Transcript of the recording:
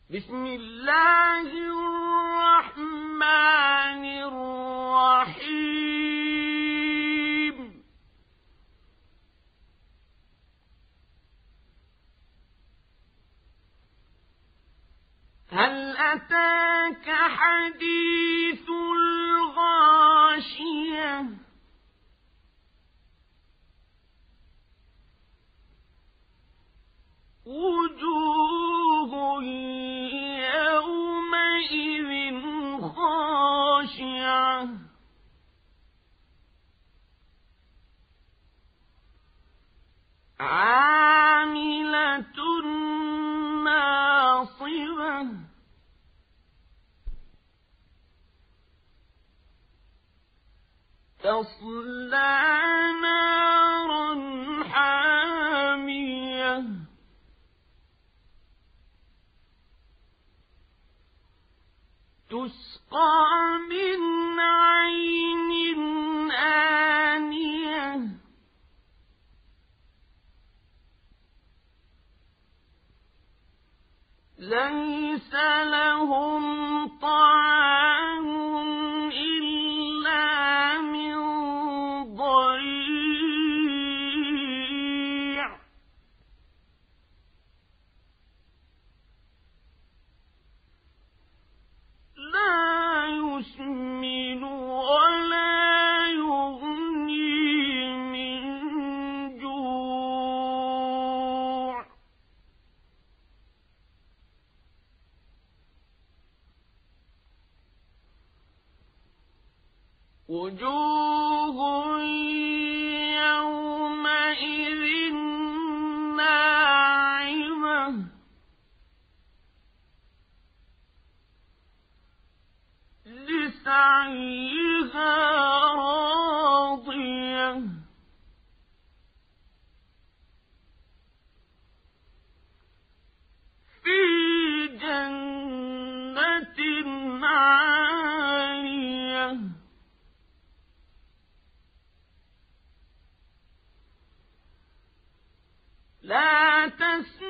بسم الله الرحمن الرحيم هل أتاك حديث الغاشية وجوه يومئذ خاشعة عاملة ناصبة تصلى نارا حامية تسقى من عين آنية ليس لهم طعام إلا من ضريع لا يسمن ولا يغني من جوع وجوه يومئذ ناعمة لسعيها راضية في جنة عالية لا تسمع